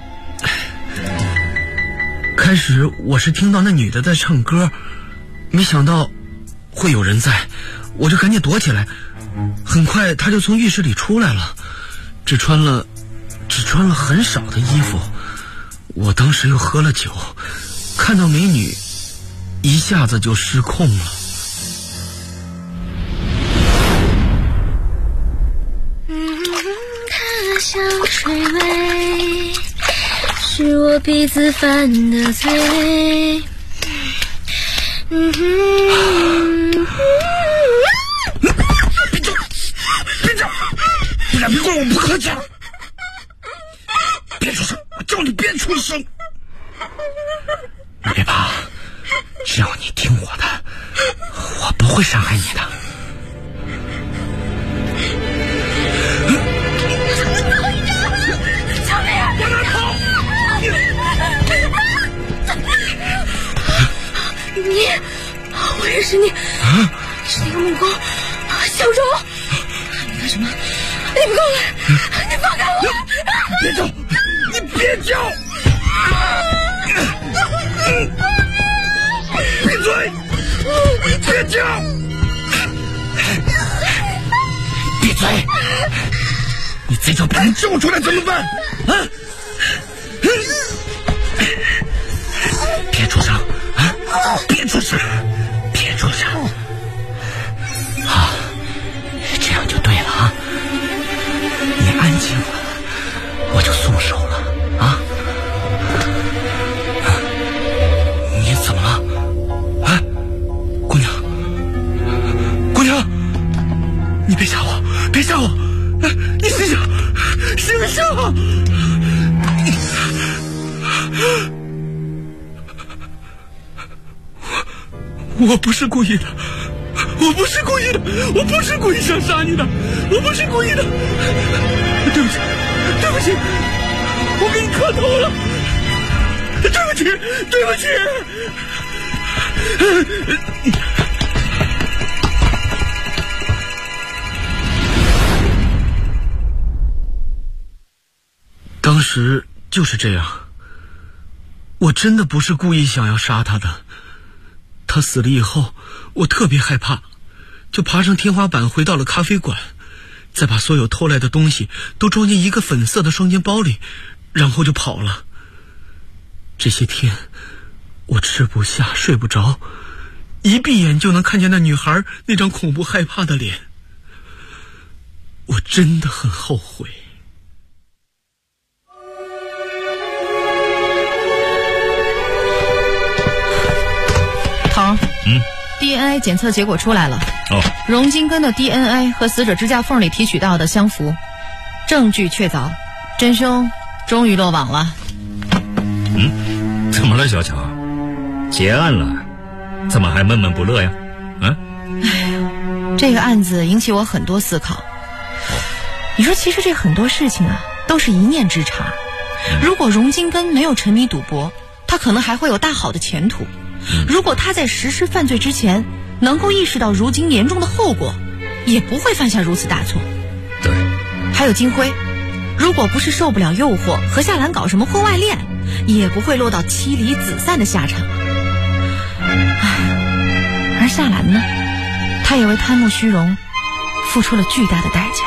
开始我是听到那女的在唱歌，没想到会有人在，我就赶紧躲起来。很快她就从浴室里出来了，只穿了很少的衣服。我当时又喝了酒，看到美女一下子就失控了。 它像水味，是我鼻子犯的罪。 别叫！不然别怪我不客气了。别出声，我叫你别出声。 你别怕，只要你听我的，我不会伤害你的。 救命啊！ 往哪跑？ 你，我认识你，是那个木工小周。你干什么？你不过来！你放开我！ 别叫！你别叫！闭嘴！别叫！闭嘴！ 你这就把你救出来怎么办？啊！ 别出声啊！别出声，别出声。好，这样就对了啊！你安静了，我就松手了啊！你怎么了？啊，姑娘，姑娘，你别吓我，别吓我！你醒醒，醒醒！我不是故意的，我不是故意的，我不是故意想杀你的，我不是故意的。对不起，对不起，我给你磕头了，对不起，对不起。当时就是这样，我真的不是故意想要杀他的。他死了以后，我特别害怕，就爬上天花板回到了咖啡馆，再把所有偷来的东西都装进一个粉色的双肩包里，然后就跑了。这些天我吃不下睡不着，一闭眼就能看见那女孩那张恐怖害怕的脸。我真的很后悔。 头，DNA 检测结果出来了。荣金根的 DNA 和死者指甲缝里提取到的相符，证据确凿，真凶终于落网了。 怎么了，小乔？结案了，怎么还闷闷不乐呀？ 这个案子引起我很多思考。你说，其实这很多事情啊，都是一念之差。如果荣金根没有沉迷赌博，他可能还会有大好的前途。如果他在实施犯罪之前能够意识到如今严重的后果，也不会犯下如此大错。 对， 还有金辉，如果不是受不了诱惑和夏兰搞什么婚外恋，也不会落到妻离子散的下场。而夏兰呢，她也为贪慕虚荣付出了巨大的代价。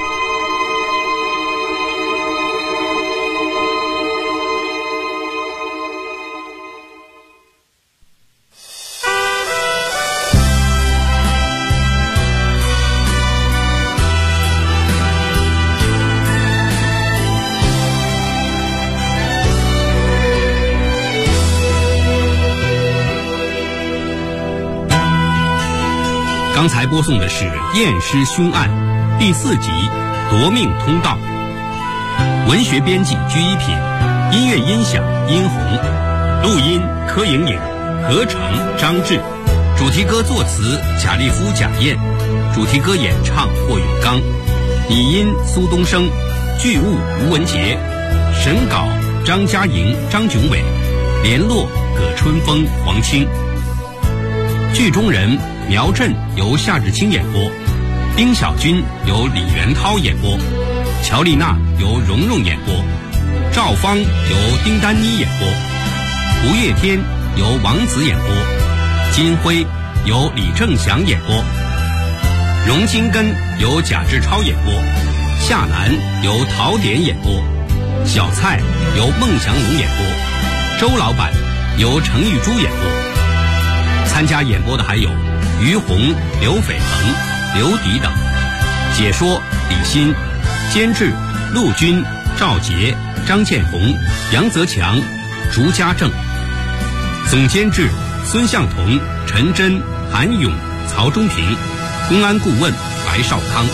刚才播送的是《验尸凶案》第4集《夺命通道》，文学编辑居一品，音乐音响殷红，录音柯莹莹，合成张志，主题歌作词贾立夫、贾燕，主题歌演唱霍永刚，拟音苏东升，剧务吴文杰，审稿张嘉莹、张炯伟，联络葛春风、黄青。剧中人苗振由夏志清演播，丁小军由李元涛演播，乔丽娜由蓉蓉演播，赵芳由丁丹妮演播，吴月天由王子演播，金辉由李正祥演播，荣金根由贾志超演播，夏兰由陶典演播，小蔡由孟祥龙演播，周老板由程玉珠演播。参加演播的还有于红、刘斐鹏、刘迪等，解说李欣，监制陆军、赵杰、张建红、杨泽强、竹家正，总监制孙向同、陈真、韩勇、曹忠平，公安顾问白少康。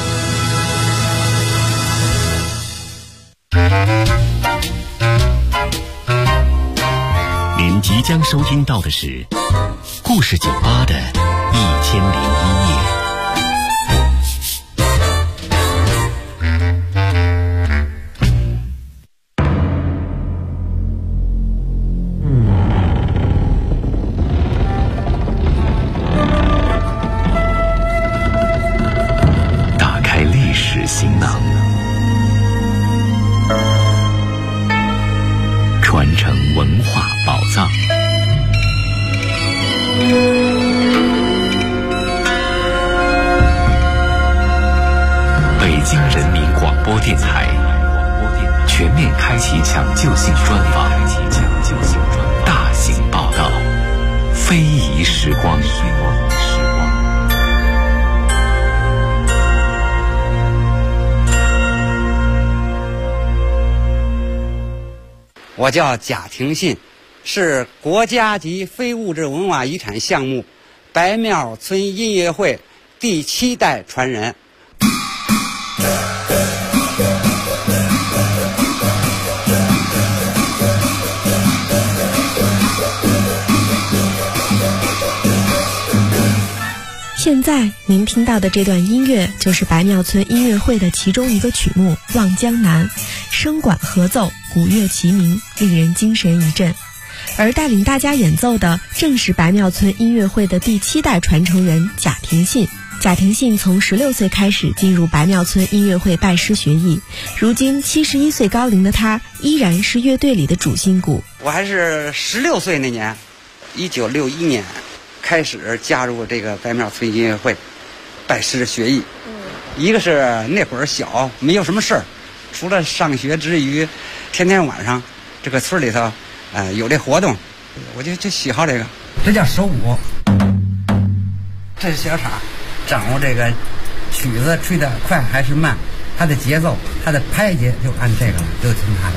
您即将收听到的是故事酒吧的1001夜。打开历史行囊，传承文化宝藏。 播电台全面开启抢救性专访，大型报道，非遗时光。 我叫贾廷信，是国家级非物质文化遗产项目白庙村音乐会第7代传人。 现在您听到的这段音乐就是白庙村音乐会的其中一个曲目《望江南》，声管合奏，鼓乐齐鸣，令人精神一振。而带领大家演奏的正是白庙村音乐会的第7代传承人贾廷信。贾廷信从16岁开始进入白庙村音乐会拜师学艺，如今71岁高龄的他依然是乐队里的主心骨。 我还是16岁那年，1961年开始加入这个白庙村音乐会，拜师学艺。一个是那会儿小，没有什么事儿，除了上学之余，天天晚上这个村里头，有这活动，我就喜好这个。这叫手鼓，这是小叉，掌握这个曲子吹得快还是慢，它的节奏，它的拍节就按这个了，就听它的。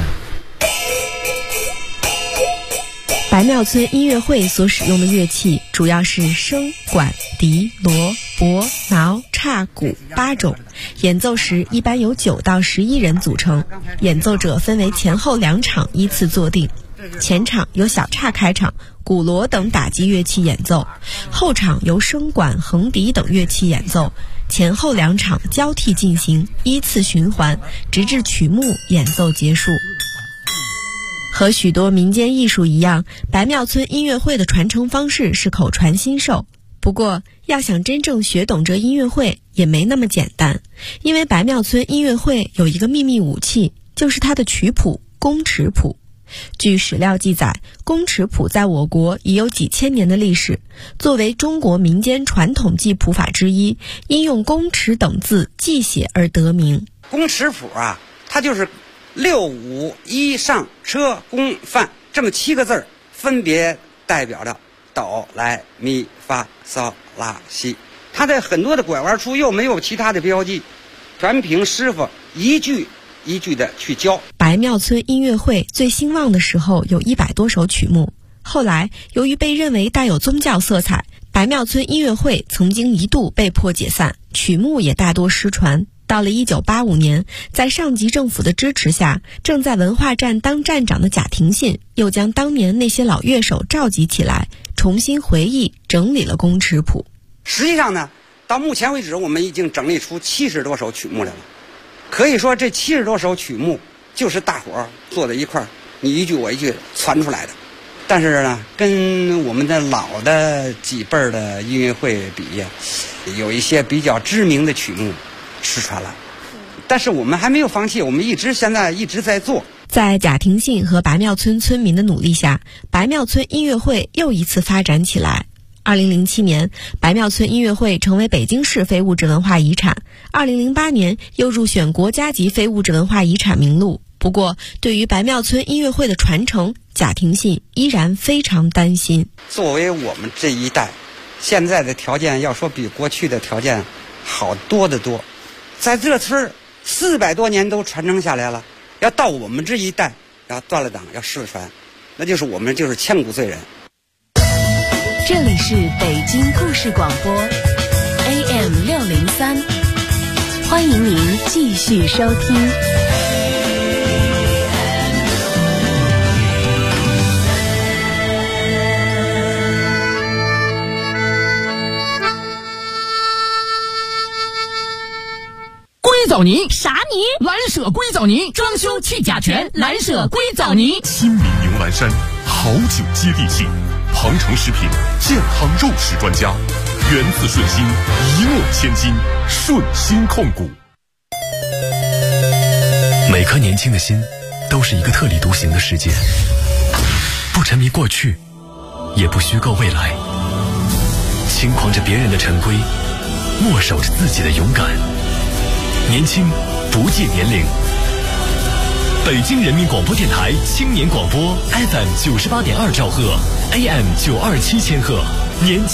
白庙村音乐会所使用的乐器主要是笙、管、笛、锣、钹、挠、叉、鼓8种，演奏时一般由9到11人组成，演奏者分为前后2场依次坐定。前场由小叉开场，鼓锣等打击乐器演奏，后场由笙管、横笛等乐器演奏，前后2场交替进行，依次循环，直至曲目演奏结束。和许多民间艺术一样，白庙村音乐会的传承方式是口传心授。不过，要想真正学懂这音乐会也没那么简单，因为白庙村音乐会有一个秘密武器，就是它的曲谱宫尺谱。据史料记载，宫尺谱在我国已有几千年的历史，作为中国民间传统记谱法之一，因用宫尺等字记写而得名。 宫尺谱啊，它就是6、5、1上车宫范这么7个字，分别代表着哆来咪发嗦拉西。它在很多的拐弯处又没有其他的标记，全凭师傅一句一句的去教。 白庙村音乐会最兴旺的时候有100多首曲目，后来由于被认为带有宗教色彩，白庙村音乐会曾经一度被迫解散，曲目也大多失传。到了1985年，在上级政府的支持下，正在文化站当站长的贾廷信又将当年那些老乐手召集起来，重新回忆整理了宫尺谱。 实际上呢，到目前为止我们已经整理出70多首曲目来了。可以说这70多首曲目就是大伙儿坐在一块儿，你一句我一句传出来的。但是呢，跟我们的老的几辈儿的音乐会比，有一些比较知名的曲目失传了，但是我们还没有放弃，我们现在一直在做。 在贾廷信和白庙村村民的努力下，白庙村音乐会又一次发展起来。2007年，白庙村音乐会成为北京市非物质文化遗产，2008年又入选国家级非物质文化遗产名录。不过，对于白庙村音乐会的传承，贾廷信依然非常担心。 作为我们这一代，现在的条件要说比过去的条件好多得多。在这村400多年都传承下来了，要到我们这一代要断了档要失传，那就是我们就是千古罪人。 这里是北京故事广播 AM603，欢迎您继续收听。 硅藻泥啥泥？ 蓝舍硅藻泥，装修去甲醛，蓝舍硅藻泥。 亲民牛栏山，好酒接地气。庞城食品健康肉食专家，源自顺心，一诺千金，顺心控股。 每颗年轻的心都是一个特立独行的世界，不沉迷过去，也不虚构未来，轻狂着别人的陈规，握守着自己的勇敢。年轻不界年龄。北京人民广播电台青年广播 FM 98.2兆赫 ，AM 927千赫，年。